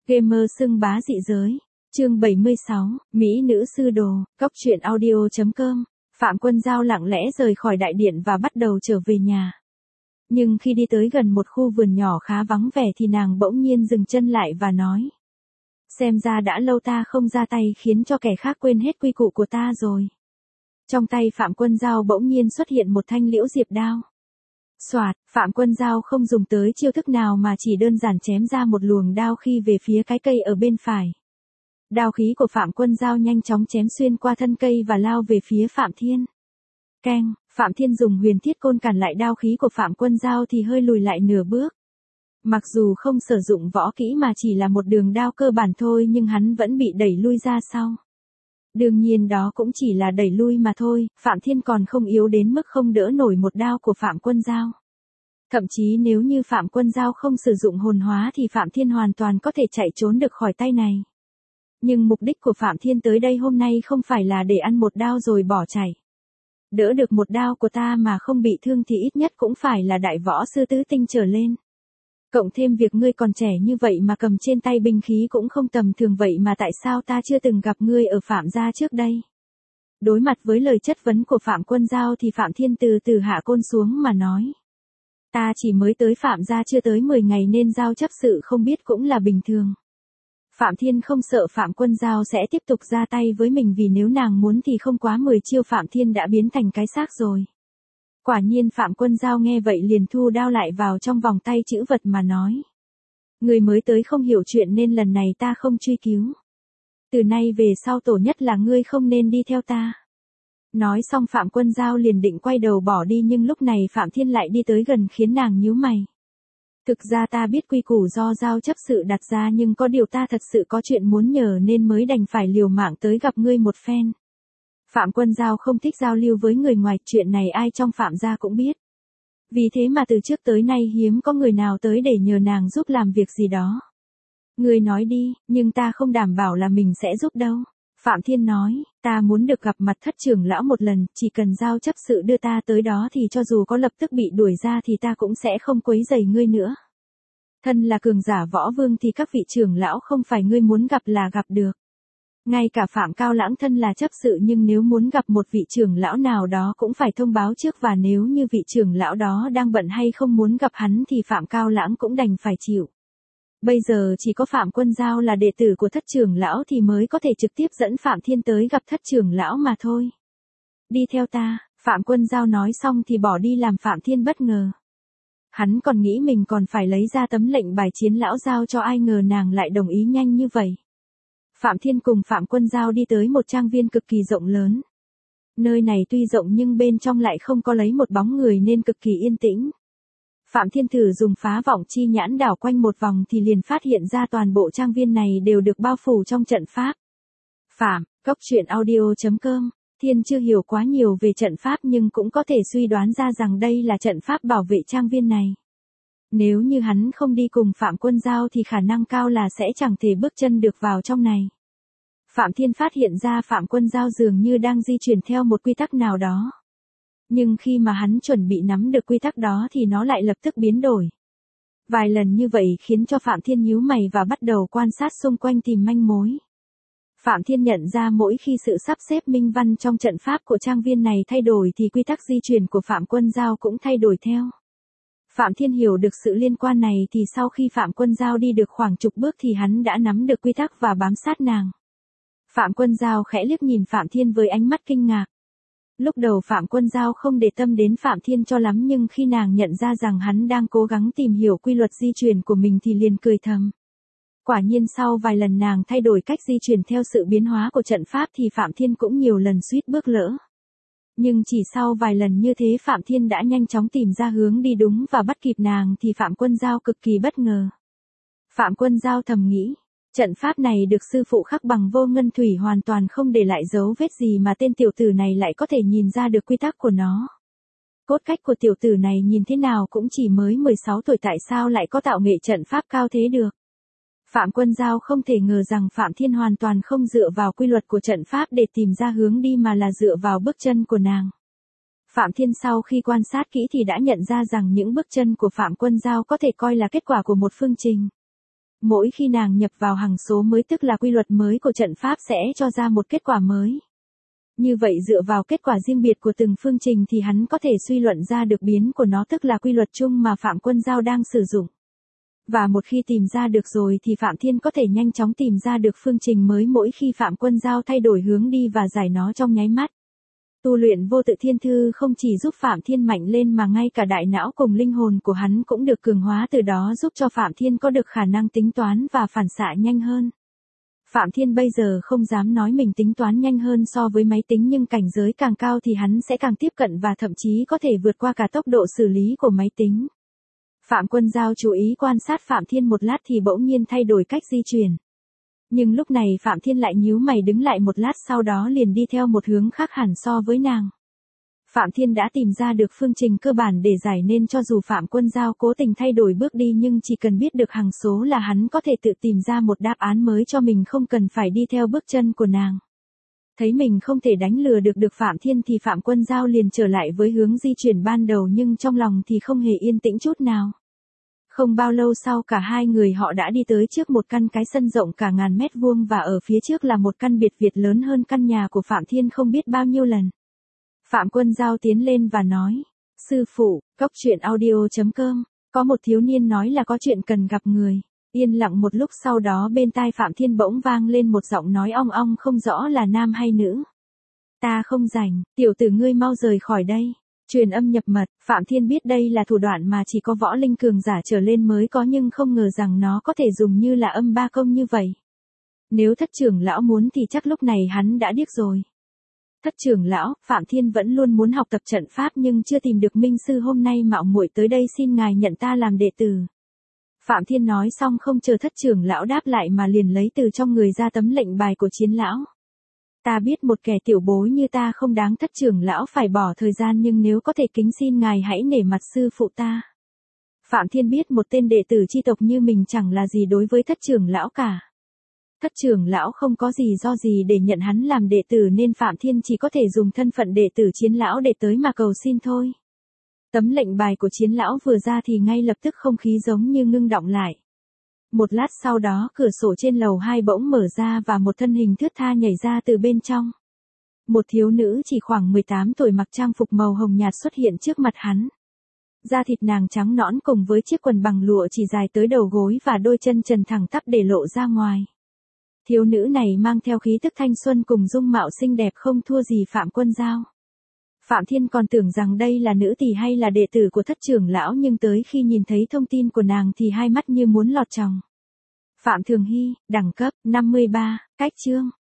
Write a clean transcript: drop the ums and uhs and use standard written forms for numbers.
Gamer xưng bá dị giới. Chương 76, Mỹ nữ sư đồ, Cóc truyện audio.com. Phạm Quân Giao lặng lẽ rời khỏi đại điện và bắt đầu trở về nhà. Nhưng khi đi tới gần một khu vườn nhỏ khá vắng vẻ thì nàng bỗng nhiên dừng chân lại và nói. Xem ra đã lâu ta không ra tay khiến cho kẻ khác quên hết quy củ của ta rồi. Trong tay Phạm Quân Giao bỗng nhiên xuất hiện một thanh liễu diệp đao. Soạt, Phạm Quân Giao không dùng tới chiêu thức nào mà chỉ đơn giản chém ra một luồng đao khi về phía cái cây ở bên phải. Đao khí của Phạm Quân Giao nhanh chóng chém xuyên qua thân cây và lao về phía Phạm Thiên. Keng, Phạm Thiên dùng huyền thiết côn cản lại đao khí của Phạm Quân Giao thì hơi lùi lại nửa bước. Mặc dù không sử dụng võ kỹ mà chỉ là một đường đao cơ bản thôi nhưng hắn vẫn bị đẩy lui ra sau. Đương nhiên đó cũng chỉ là đẩy lui mà thôi, Phạm Thiên còn không yếu đến mức không đỡ nổi một đao của Phạm Quân Giao. Thậm chí nếu như Phạm Quân Giao không sử dụng hồn hóa thì Phạm Thiên hoàn toàn có thể chạy trốn được khỏi tay này. Nhưng mục đích của Phạm Thiên tới đây hôm nay không phải là để ăn một đao rồi bỏ chạy. Đỡ được một đao của ta mà không bị thương thì ít nhất cũng phải là đại võ sư tứ tinh trở lên. Cộng thêm việc ngươi còn trẻ như vậy mà cầm trên tay binh khí cũng không tầm thường vậy mà tại sao ta chưa từng gặp ngươi ở Phạm gia trước đây? Đối mặt với lời chất vấn của Phạm Quân Giao thì Phạm Thiên từ từ hạ côn xuống mà nói. Ta chỉ mới tới Phạm gia chưa tới 10 ngày nên Giao chấp sự không biết cũng là bình thường. Phạm Thiên không sợ Phạm Quân Giao sẽ tiếp tục ra tay với mình vì nếu nàng muốn thì không quá 10 chiêu Phạm Thiên đã biến thành cái xác rồi. Quả nhiên Phạm Quân Giao nghe vậy liền thu đao lại vào trong vòng tay chữ vật mà nói. Người mới tới không hiểu chuyện nên lần này ta không truy cứu. Từ nay về sau tổ nhất là ngươi không nên đi theo ta. Nói xong Phạm Quân Giao liền định quay đầu bỏ đi nhưng lúc này Phạm Thiên lại đi tới gần khiến nàng nhíu mày. Thực ra ta biết quy củ do Giao chấp sự đặt ra nhưng có điều ta thật sự có chuyện muốn nhờ nên mới đành phải liều mạng tới gặp ngươi một phen. Phạm Quân Giao không thích giao lưu với người ngoài, chuyện này ai trong Phạm gia cũng biết. Vì thế mà từ trước tới nay hiếm có người nào tới để nhờ nàng giúp làm việc gì đó. Ngươi nói đi, nhưng ta không đảm bảo là mình sẽ giúp đâu. Phạm Thiên nói, ta muốn được gặp mặt thất trưởng lão một lần, chỉ cần Giao chấp sự đưa ta tới đó thì cho dù có lập tức bị đuổi ra thì ta cũng sẽ không quấy rầy ngươi nữa. Thân là cường giả võ vương thì các vị trưởng lão không phải ngươi muốn gặp là gặp được. Ngay cả Phạm Cao Lãng thân là chấp sự nhưng nếu muốn gặp một vị trưởng lão nào đó cũng phải thông báo trước và nếu như vị trưởng lão đó đang bận hay không muốn gặp hắn thì Phạm Cao Lãng cũng đành phải chịu. Bây giờ chỉ có Phạm Quân Giao là đệ tử của thất trưởng lão thì mới có thể trực tiếp dẫn Phạm Thiên tới gặp thất trưởng lão mà thôi. Đi theo ta, Phạm Quân Giao nói xong thì bỏ đi làm Phạm Thiên bất ngờ. Hắn còn nghĩ mình còn phải lấy ra tấm lệnh bài chiến lão giao cho ai ngờ nàng lại đồng ý nhanh như vậy. Phạm Thiên cùng Phạm Quân Giao đi tới một trang viên cực kỳ rộng lớn. Nơi này tuy rộng nhưng bên trong lại không có lấy một bóng người nên cực kỳ yên tĩnh. Phạm Thiên thử dùng phá vọng chi nhãn đảo quanh một vòng thì liền phát hiện ra toàn bộ trang viên này đều được bao phủ trong trận pháp. Phạm, Cóc truyện audio.com. Thiên chưa hiểu quá nhiều về trận pháp nhưng cũng có thể suy đoán ra rằng đây là trận pháp bảo vệ trang viên này. Nếu như hắn không đi cùng Phạm Quân Giao thì khả năng cao là sẽ chẳng thể bước chân được vào trong này. Phạm Thiên phát hiện ra Phạm Quân Giao dường như đang di chuyển theo một quy tắc nào đó. Nhưng khi mà hắn chuẩn bị nắm được quy tắc đó thì nó lại lập tức biến đổi. Vài lần như vậy khiến cho Phạm Thiên nhíu mày và bắt đầu quan sát xung quanh tìm manh mối. Phạm Thiên nhận ra mỗi khi sự sắp xếp minh văn trong trận pháp của trang viên này thay đổi thì quy tắc di chuyển của Phạm Quân Giao cũng thay đổi theo. Phạm Thiên hiểu được sự liên quan này thì sau khi Phạm Quân Giao đi được khoảng chục bước thì hắn đã nắm được quy tắc và bám sát nàng. Phạm Quân Giao khẽ liếc nhìn Phạm Thiên với ánh mắt kinh ngạc. Lúc đầu Phạm Quân Giao không để tâm đến Phạm Thiên cho lắm nhưng khi nàng nhận ra rằng hắn đang cố gắng tìm hiểu quy luật di chuyển của mình thì liền cười thầm. Quả nhiên sau vài lần nàng thay đổi cách di chuyển theo sự biến hóa của trận pháp thì Phạm Thiên cũng nhiều lần suýt bước lỡ. Nhưng chỉ sau vài lần như thế Phạm Thiên đã nhanh chóng tìm ra hướng đi đúng và bắt kịp nàng thì Phạm Quân Giao cực kỳ bất ngờ. Phạm Quân Giao thầm nghĩ, trận pháp này được sư phụ khắc bằng vô ngân thủy hoàn toàn không để lại dấu vết gì mà tên tiểu tử này lại có thể nhìn ra được quy tắc của nó. Cốt cách của tiểu tử này nhìn thế nào cũng chỉ mới 16 tuổi tại sao lại có tạo nghệ trận pháp cao thế được. Phạm Quân Giao không thể ngờ rằng Phạm Thiên hoàn toàn không dựa vào quy luật của trận pháp để tìm ra hướng đi mà là dựa vào bước chân của nàng. Phạm Thiên sau khi quan sát kỹ thì đã nhận ra rằng những bước chân của Phạm Quân Giao có thể coi là kết quả của một phương trình. Mỗi khi nàng nhập vào hằng số mới tức là quy luật mới của trận pháp sẽ cho ra một kết quả mới. Như vậy dựa vào kết quả riêng biệt của từng phương trình thì hắn có thể suy luận ra được biến của nó tức là quy luật chung mà Phạm Quân Giao đang sử dụng. Và một khi tìm ra được rồi thì Phạm Thiên có thể nhanh chóng tìm ra được phương trình mới mỗi khi Phạm Quân Giao thay đổi hướng đi và giải nó trong nháy mắt. Tu luyện vô tự thiên thư không chỉ giúp Phạm Thiên mạnh lên mà ngay cả đại não cùng linh hồn của hắn cũng được cường hóa, từ đó giúp cho Phạm Thiên có được khả năng tính toán và phản xạ nhanh hơn. Phạm Thiên bây giờ không dám nói mình tính toán nhanh hơn so với máy tính, nhưng cảnh giới càng cao thì hắn sẽ càng tiếp cận và thậm chí có thể vượt qua cả tốc độ xử lý của máy tính. Phạm Quân Giao chú ý quan sát Phạm Thiên một lát thì bỗng nhiên thay đổi cách di chuyển. Nhưng lúc này Phạm Thiên lại nhíu mày đứng lại một lát, sau đó liền đi theo một hướng khác hẳn so với nàng. Phạm Thiên đã tìm ra được phương trình cơ bản để giải, nên cho dù Phạm Quân Giao cố tình thay đổi bước đi nhưng chỉ cần biết được hằng số là hắn có thể tự tìm ra một đáp án mới cho mình, không cần phải đi theo bước chân của nàng. Thấy mình không thể đánh lừa được Phạm Thiên thì Phạm Quân Giao liền trở lại với hướng di chuyển ban đầu, nhưng trong lòng thì không hề yên tĩnh chút nào. Không bao lâu sau cả hai người họ đã đi tới trước một căn cái sân rộng cả ngàn mét vuông, và ở phía trước là một căn biệt viện lớn hơn căn nhà của Phạm Thiên không biết bao nhiêu lần. Phạm Quân Giao tiến lên và nói, sư phụ, cóc truyện audio.com, có một thiếu niên nói là có chuyện cần gặp người. Yên lặng một lúc sau đó bên tai Phạm Thiên bỗng vang lên một giọng nói ong ong không rõ là nam hay nữ. Ta không rảnh, tiểu tử ngươi mau rời khỏi đây. Truyền âm nhập mật, Phạm Thiên biết đây là thủ đoạn mà chỉ có võ linh cường giả trở lên mới có, nhưng không ngờ rằng nó có thể dùng như là âm ba công như vậy. Nếu thất trưởng lão muốn thì chắc lúc này hắn đã điếc rồi. Thất trưởng lão, Phạm Thiên vẫn luôn muốn học tập trận pháp nhưng chưa tìm được minh sư, hôm nay mạo muội tới đây xin ngài nhận ta làm đệ tử. Phạm Thiên nói xong không chờ thất trưởng lão đáp lại mà liền lấy từ trong người ra tấm lệnh bài của Chiến lão. Ta biết một kẻ tiểu bối như ta không đáng thất trưởng lão phải bỏ thời gian, nhưng nếu có thể kính xin ngài hãy nể mặt sư phụ ta. Phạm Thiên biết một tên đệ tử chi tộc như mình chẳng là gì đối với thất trưởng lão cả. Thất trưởng lão không có gì do gì để nhận hắn làm đệ tử, nên Phạm Thiên chỉ có thể dùng thân phận đệ tử Chiến lão để tới mà cầu xin thôi. Tấm lệnh bài của Chiến lão vừa ra thì ngay lập tức không khí giống như ngưng đọng lại. Một lát sau đó cửa sổ trên lầu 2 bỗng mở ra và một thân hình thướt tha nhảy ra từ bên trong. Một thiếu nữ chỉ khoảng 18 tuổi mặc trang phục màu hồng nhạt xuất hiện trước mặt hắn. Da thịt nàng trắng nõn cùng với chiếc quần bằng lụa chỉ dài tới đầu gối và đôi chân trần thẳng tắp để lộ ra ngoài. Thiếu nữ này mang theo khí tức thanh xuân cùng dung mạo xinh đẹp không thua gì Phạm Quân Giao. Phạm Thiên còn tưởng rằng đây là nữ tỳ hay là đệ tử của thất trưởng lão, nhưng tới khi nhìn thấy thông tin của nàng thì hai mắt như muốn lọt tròng. Phạm Thường Hy, đẳng cấp 53, cách chương